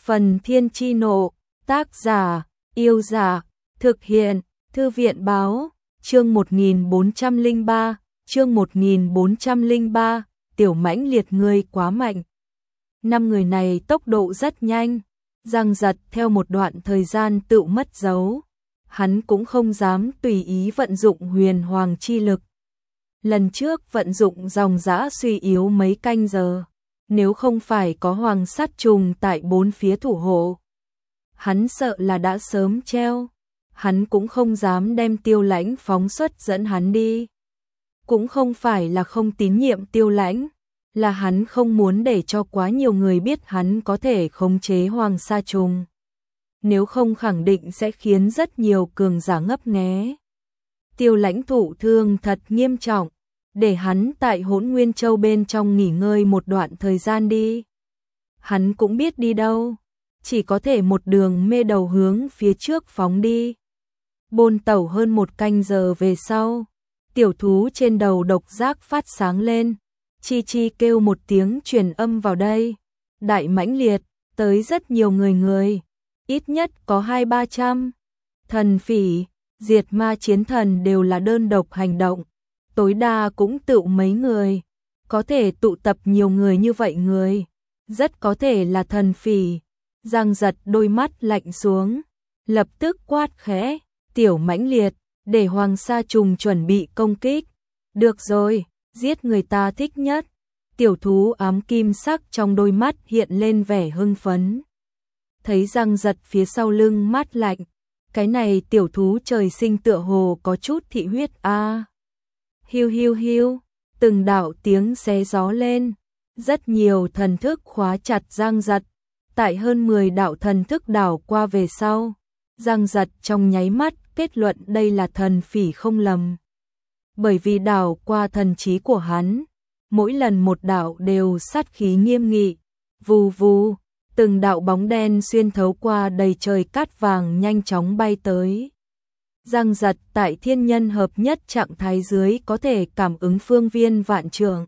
Phần Thiên Chi Nộ, tác giả, Yêu Giả, thực hiện, Thư viện Báo, chương 1403, chương 1403, Tiểu Mãnh Liệt ngươi quá mạnh. Năm người này tốc độ rất nhanh, giằng giật theo một đoạn thời gian tự mất dấu. Hắn cũng không dám tùy ý vận dụng huyền hoàng chi lực. Lần trước vận dụng dòng dã suy yếu mấy canh giờ, nếu không phải có hoàng sát trùng tại bốn phía thủ hộ, hắn sợ là đã sớm treo. Hắn cũng không dám đem Tiêu Lãnh phóng xuất dẫn hắn đi. Cũng không phải là không tín nhiệm Tiêu Lãnh, là hắn không muốn để cho quá nhiều người biết hắn có thể khống chế hoàng sa trùng. Nếu không khẳng định sẽ khiến rất nhiều cường giả ngấp nghé. Tiêu Lãnh thụ thương thật nghiêm trọng, để hắn tại Hỗn Nguyên Châu bên trong nghỉ ngơi một đoạn thời gian đi. Hắn cũng biết đi đâu, chỉ có thể một đường mê đầu hướng phía trước phóng đi. Bôn tẩu hơn một canh giờ về sau, tiểu thú trên đầu độc giác phát sáng lên, chi chi kêu một tiếng truyền âm vào đây. Đại mãnh liệt, tới rất nhiều người, ít nhất có 200-300. Thần phỉ, diệt ma chiến thần đều là đơn độc hành động, tối đa cũng tự mấy người, có thể tụ tập nhiều người như vậy người, rất có thể là thần phỉ. Giang giật đôi mắt lạnh xuống, lập tức quát khẽ, Tiểu Mãnh Liệt, để hoàng sa trùng chuẩn bị công kích. Được rồi, giết người ta thích nhất. Tiểu thú ám kim sắc trong đôi mắt hiện lên vẻ hưng phấn. Thấy Giang giật phía sau lưng mát lạnh, cái này tiểu thú trời sinh tựa hồ có chút thị huyết a. Hiu hiu hiu, từng đạo tiếng xé gió lên, rất nhiều thần thức khóa chặt Giang giật. Tại hơn 10 đạo thần thức đảo qua về sau, Giang giật trong nháy mắt kết luận đây là thần phỉ không lầm. Bởi vì đảo qua thần trí của hắn, mỗi lần một đạo đều sát khí nghiêm nghị, vù vù, từng đạo bóng đen xuyên thấu qua đầy trời cát vàng nhanh chóng bay tới. Giang giật tại thiên nhân hợp nhất trạng thái dưới có thể cảm ứng phương viên vạn trượng.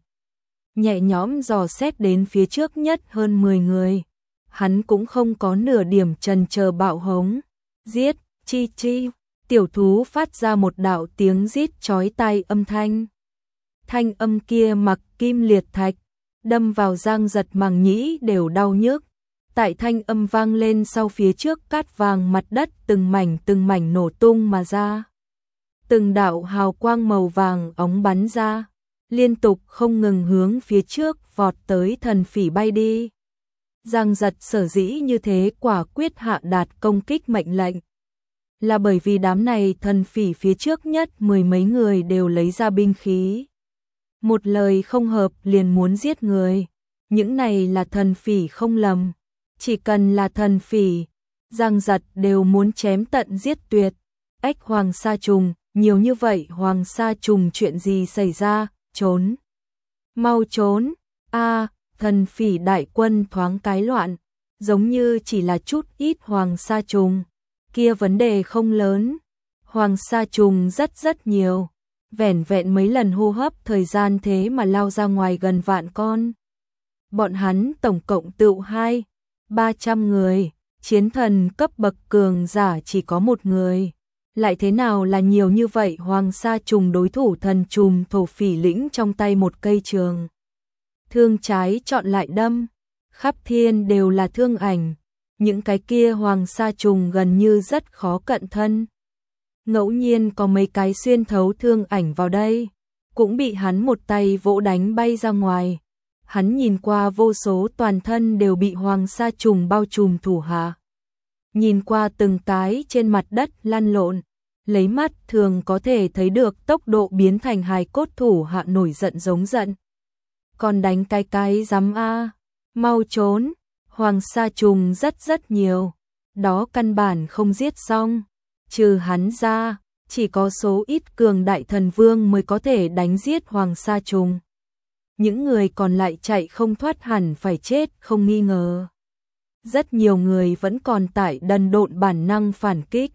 Nhẹ nhõm dò xét đến phía trước nhất hơn 10 người. Hắn cũng không có nửa điểm chần chờ bạo hống. Giết, chi chi, tiểu thú phát ra một đạo tiếng rít chói tai âm thanh. Thanh âm kia mặc kim liệt thạch, đâm vào Giang giật màng nhĩ đều đau nhức. Tại thanh âm vang lên sau phía trước cát vàng mặt đất từng mảnh nổ tung mà ra. Từng đạo hào quang màu vàng óng bắn ra, liên tục không ngừng hướng phía trước vọt tới thần phỉ bay đi. Giang giật sở dĩ như thế quả quyết hạ đạt công kích mệnh lệnh, là bởi vì đám này thần phỉ phía trước nhất 10 mấy người đều lấy ra binh khí. Một lời không hợp liền muốn giết người. Những này là thần phỉ không lầm. Chỉ cần là thần phỉ, Giang giật đều muốn chém tận giết tuyệt. Ếch hoàng sa trùng, nhiều như vậy hoàng sa trùng chuyện gì xảy ra, trốn. Mau trốn, thần phỉ đại quân thoáng cái loạn, giống như chỉ là chút ít hoàng sa trùng, kia vấn đề không lớn. Hoàng sa trùng rất nhiều, vẻn vẹn mấy lần hô hấp thời gian thế mà lao ra ngoài gần vạn con. Bọn hắn tổng cộng tựu 200-300 người, chiến thần cấp bậc cường giả chỉ có một người. Lại thế nào là nhiều như vậy hoàng sa trùng đối thủ thần trùng thổ phỉ lĩnh trong tay một cây trường thương trái chọn lại đâm, khắp thiên đều là thương ảnh, những cái kia hoàng sa trùng gần như rất khó cận thân. Ngẫu nhiên có mấy cái xuyên thấu thương ảnh vào đây, cũng bị hắn một tay vỗ đánh bay ra ngoài. Hắn nhìn qua vô số toàn thân đều bị hoàng sa trùng bao trùm thủ hạ. Nhìn qua từng cái trên mặt đất lăn lộn, lấy mắt thường có thể thấy được tốc độ biến thành hài cốt thủ hạ nổi giận giống giận. Còn đánh cái dám a, mau trốn, hoàng sa trùng rất nhiều, đó căn bản không giết xong, trừ hắn ra, chỉ có số ít cường đại thần vương mới có thể đánh giết hoàng sa trùng. Những người còn lại chạy không thoát hẳn phải chết không nghi ngờ. Rất nhiều người vẫn còn tại đần độn bản năng phản kích.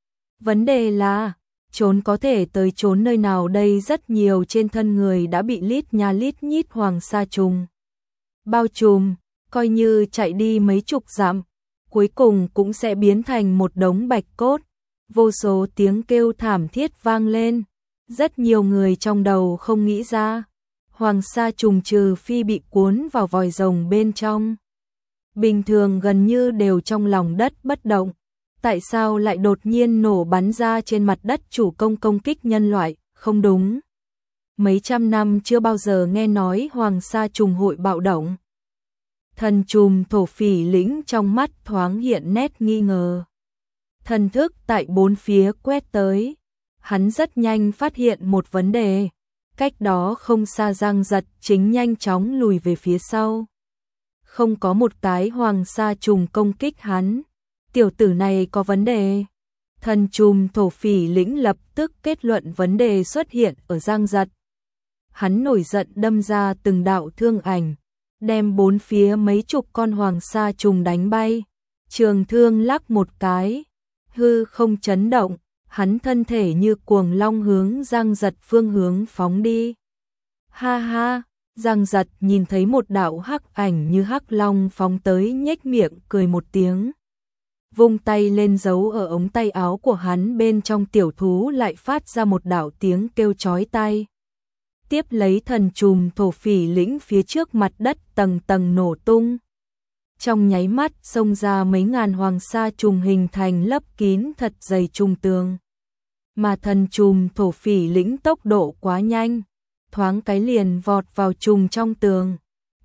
Vấn đề là, trốn có thể tới trốn nơi nào đây, rất nhiều trên thân người đã bị lít nha lít nhít hoàng sa trùng bao trùm, coi như chạy đi mấy chục dặm, cuối cùng cũng sẽ biến thành một đống bạch cốt. Vô số tiếng kêu thảm thiết vang lên, rất nhiều người trong đầu không nghĩ ra, Hoàng Sa Trùng trừ phi bị cuốn vào vòi rồng bên trong, bình thường gần như đều trong lòng đất bất động, tại sao lại đột nhiên nổ bắn ra trên mặt đất chủ công kích nhân loại, không đúng. Mấy trăm năm chưa bao giờ nghe nói Hoàng Sa Trùng hội bạo động. Thần trùm thổ phỉ lĩnh trong mắt thoáng hiện nét nghi ngờ. Thần thức tại bốn phía quét tới, hắn rất nhanh phát hiện một vấn đề, cách đó không xa Giang Giật chính nhanh chóng lùi về phía sau. Không có một cái Hoàng Sa Trùng công kích hắn, tiểu tử này có vấn đề. Thần trùm thổ phỉ lĩnh lập tức kết luận vấn đề xuất hiện ở Giang Giật. Hắn nổi giận đâm ra từng đạo thương ảnh, đem bốn phía mấy chục con Hoàng Sa Trùng đánh bay. Trường thương lắc một cái, hư không chấn động, hắn thân thể như cuồng long hướng Giang Giật phương hướng phóng đi. Ha ha, Giang Giật nhìn thấy một đạo hắc ảnh như hắc long phóng tới, nhếch miệng cười một tiếng. Vung tay lên, giấu ở ống tay áo của hắn bên trong tiểu thú lại phát ra một đạo tiếng kêu chói tai. Tiếp lấy thần trùm thổ phỉ lĩnh phía trước mặt đất tầng tầng nổ tung. Trong nháy mắt xông ra mấy ngàn Hoàng Sa Trùng hình thành lấp kín thật dày trùng tường. Mà thần trùm thổ phỉ lĩnh tốc độ quá nhanh, thoáng cái liền vọt vào trùng trong tường.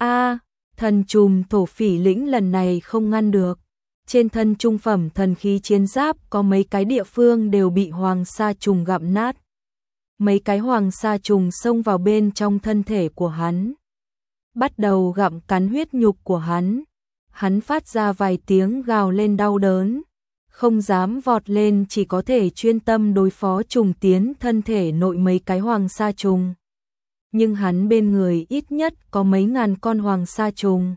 Thần trùm thổ phỉ lĩnh lần này không ngăn được. Trên thân trung phẩm thần khí chiến giáp có mấy cái địa phương đều bị Hoàng Sa Trùng gặm nát. Mấy cái Hoàng Sa Trùng xông vào bên trong thân thể của hắn, bắt đầu gặm cắn huyết nhục của hắn. Hắn phát ra vài tiếng gào lên đau đớn, không dám vọt lên, chỉ có thể chuyên tâm đối phó trùng tiến thân thể nội mấy cái Hoàng Sa Trùng. Nhưng hắn bên người ít nhất có mấy ngàn con Hoàng Sa Trùng.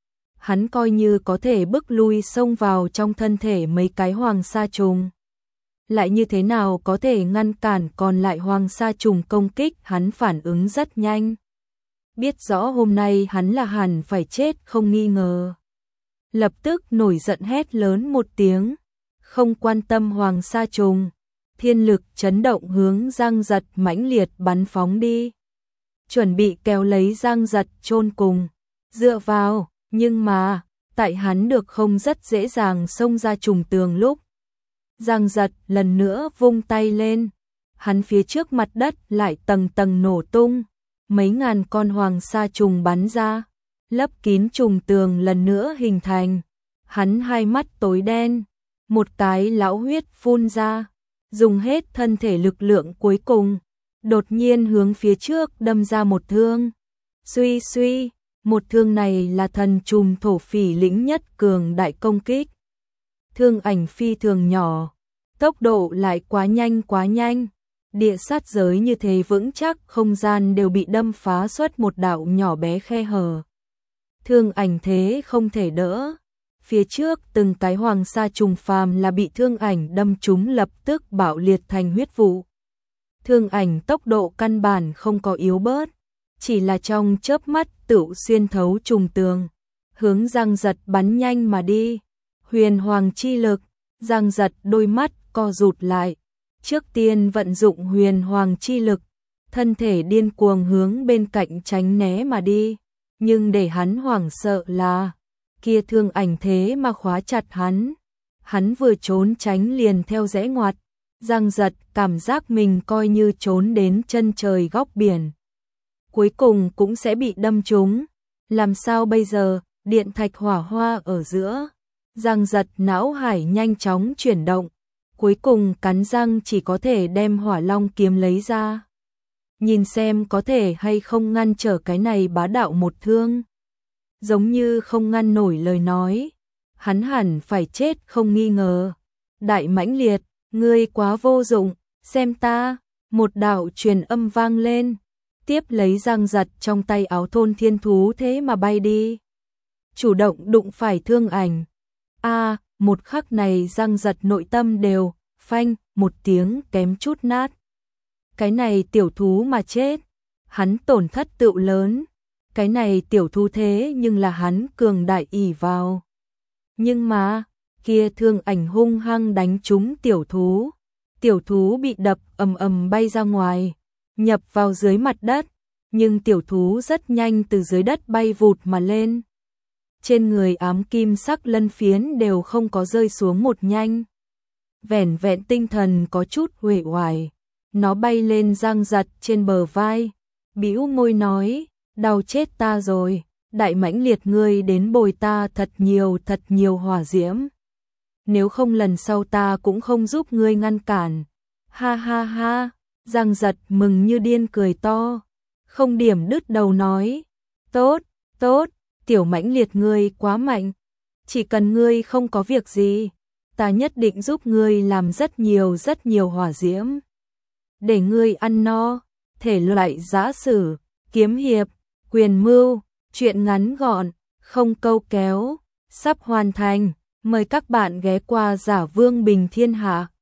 Hắn coi như có thể bức lui xông vào trong thân thể mấy cái Hoàng Sa Trùng, lại như thế nào có thể ngăn cản còn lại Hoàng Sa Trùng công kích. Hắn phản ứng rất nhanh, biết rõ hôm nay hắn là hẳn phải chết không nghi ngờ. Lập tức nổi giận hét lớn một tiếng, không quan tâm Hoàng Sa Trùng, thiên lực chấn động hướng Giang Giật mãnh liệt bắn phóng đi, chuẩn bị kéo lấy Giang Giật chôn cùng, dựa vào. Nhưng mà, tại hắn được không rất dễ dàng xông ra trùng tường lúc Giang Giật lần nữa vung tay lên, hắn phía trước mặt đất lại tầng tầng nổ tung, mấy ngàn con Hoàng Sa Trùng bắn ra, lấp kín trùng tường lần nữa hình thành. Hắn hai mắt tối đen, một cái lão huyết phun ra, dùng hết thân thể lực lượng cuối cùng, đột nhiên hướng phía trước đâm ra một thương. Suy suy, một thương này là thần trùm thổ phỉ lĩnh nhất cường đại công kích. Thương ảnh phi thường nhỏ, tốc độ lại quá nhanh, địa sát giới như thế vững chắc, không gian đều bị đâm phá xuất một đạo nhỏ bé khe hở. Thương ảnh thế không thể đỡ, phía trước từng cái Hoàng Sa Trùng phàm là bị thương ảnh đâm trúng lập tức bạo liệt thành huyết vụ. Thương ảnh tốc độ căn bản không có yếu bớt, chỉ là trong chớp mắt tựu xuyên thấu trùng tường, hướng Giang Giật bắn nhanh mà đi. Huyền Hoàng chi lực, Giang Giật đôi mắt co rụt lại, trước tiên vận dụng Huyền Hoàng chi lực, thân thể điên cuồng hướng bên cạnh tránh né mà đi, nhưng để hắn hoảng sợ là kia thương ảnh thế mà khóa chặt hắn. Hắn vừa trốn tránh liền theo rẽ ngoặt, Giang Giật cảm giác mình coi như trốn đến chân trời góc biển, cuối cùng cũng sẽ bị đâm trúng. Làm sao bây giờ? Điện thạch hỏa hoa ở giữa. Giang Giật não hải nhanh chóng chuyển động, cuối cùng cắn răng chỉ có thể đem Hỏa Long kiếm lấy ra, nhìn xem có thể hay không ngăn trở cái này bá đạo một thương. Giống như không ngăn nổi lời nói, hắn hẳn phải chết không nghi ngờ. Đại mãnh liệt, ngươi quá vô dụng, xem ta. Một đạo truyền âm vang lên, tiếp lấy Giang Giật trong tay áo thôn thiên thú thế mà bay đi, chủ động đụng phải thương ảnh. Một khắc này Giang Giật nội tâm đều phanh một tiếng kém chút nát. Cái này tiểu thú mà chết, hắn tổn thất tựu lớn. Cái này tiểu thú thế nhưng là hắn cường đại ỷ vào. Nhưng mà, kia thương ảnh hung hăng đánh trúng tiểu thú. Tiểu thú bị đập ầm ầm bay ra ngoài, nhập vào dưới mặt đất, nhưng tiểu thú rất nhanh từ dưới đất bay vụt mà lên. Trên người ám kim sắc lân phiến đều không có rơi xuống một nhanh. Vẻn vẹn tinh thần có chút uể oải, nó bay lên giang giật trên bờ vai, bĩu môi nói, đau chết ta rồi, đại mãnh liệt ngươi đến bồi ta thật nhiều hỏa diễm. Nếu không lần sau ta cũng không giúp ngươi ngăn cản. Ha ha ha, giang giật mừng như điên cười to, không điểm đứt đầu nói, tốt, tốt, tiểu mãnh liệt ngươi quá mạnh, chỉ cần ngươi không có việc gì, ta nhất định giúp ngươi làm rất nhiều hỏa diễm. Để ngươi ăn no, thể loại giã sử, kiếm hiệp, quyền mưu, truyện ngắn gọn, không câu kéo, sắp hoàn thành, mời các bạn ghé qua Giả Vương Bình Thiên Hạ.